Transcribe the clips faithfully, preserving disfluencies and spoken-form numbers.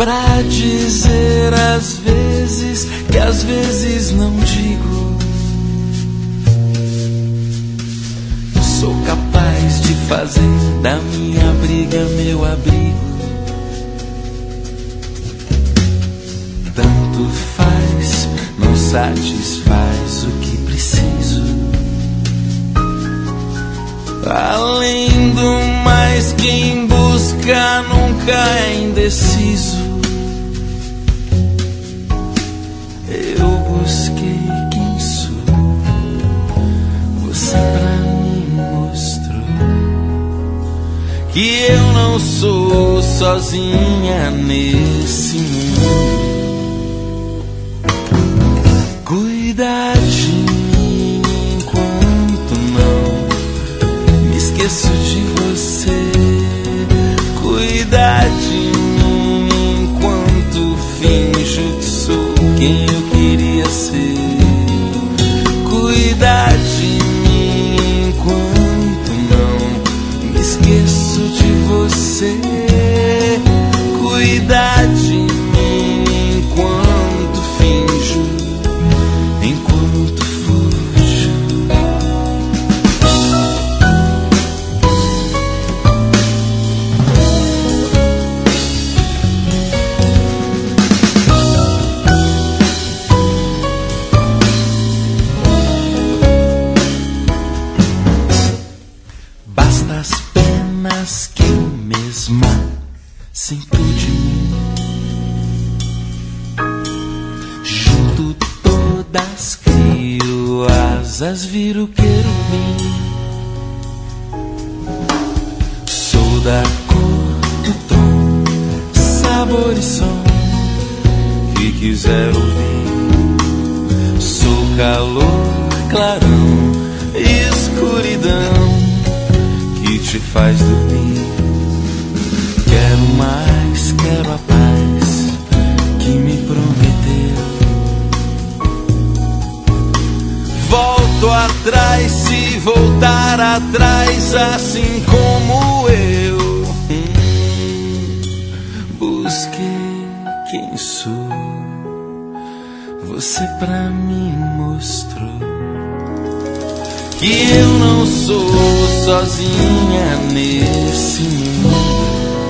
pra dizer às vezes que às vezes não digo. Sou capaz de fazer da minha briga meu abrigo. Tanto faz, não satisfaz o que preciso. Além do mais, quem busca nunca é indeciso. Eu busquei quem sou, você pra mim mostrou que eu não sou sozinha nesse mundo. Cuida de mim enquanto não me esqueço de você. Cuida de mim enquanto finjo que sou quem eu queria ser. Cuida de mim enquanto não me esqueço de você. Cuida de mim enquanto finjo, enquanto fujo. Basta as penas que eu mesma sinto de mim. Junto todas crio asas, viro querubim. Sou da cor do tom, sabor e som que quiser ouvir. Sou calor, clarão, escuridão que te faz dormir. Quero mais, quero a paz que me prometeu. Volto atrás, se voltar atrás, assim como eu. Hum, busquei quem sou, você pra mim mostrou que eu não sou sozinha nesse mundo.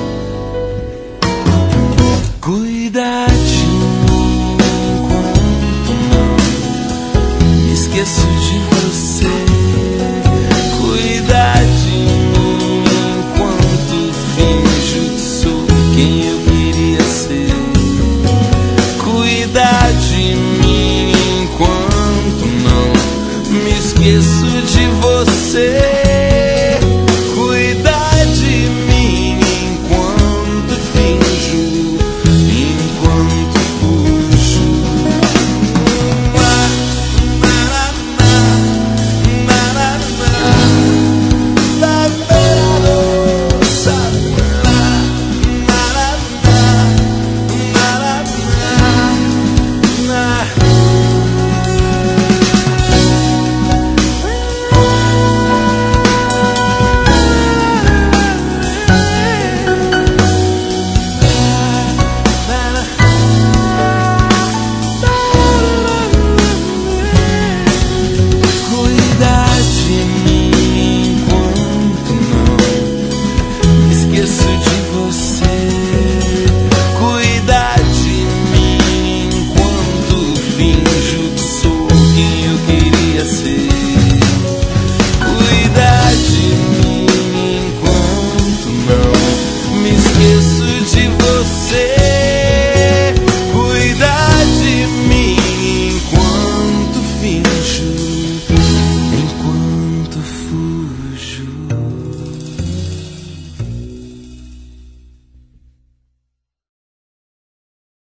Cuida de mim enquanto não me esqueço de você.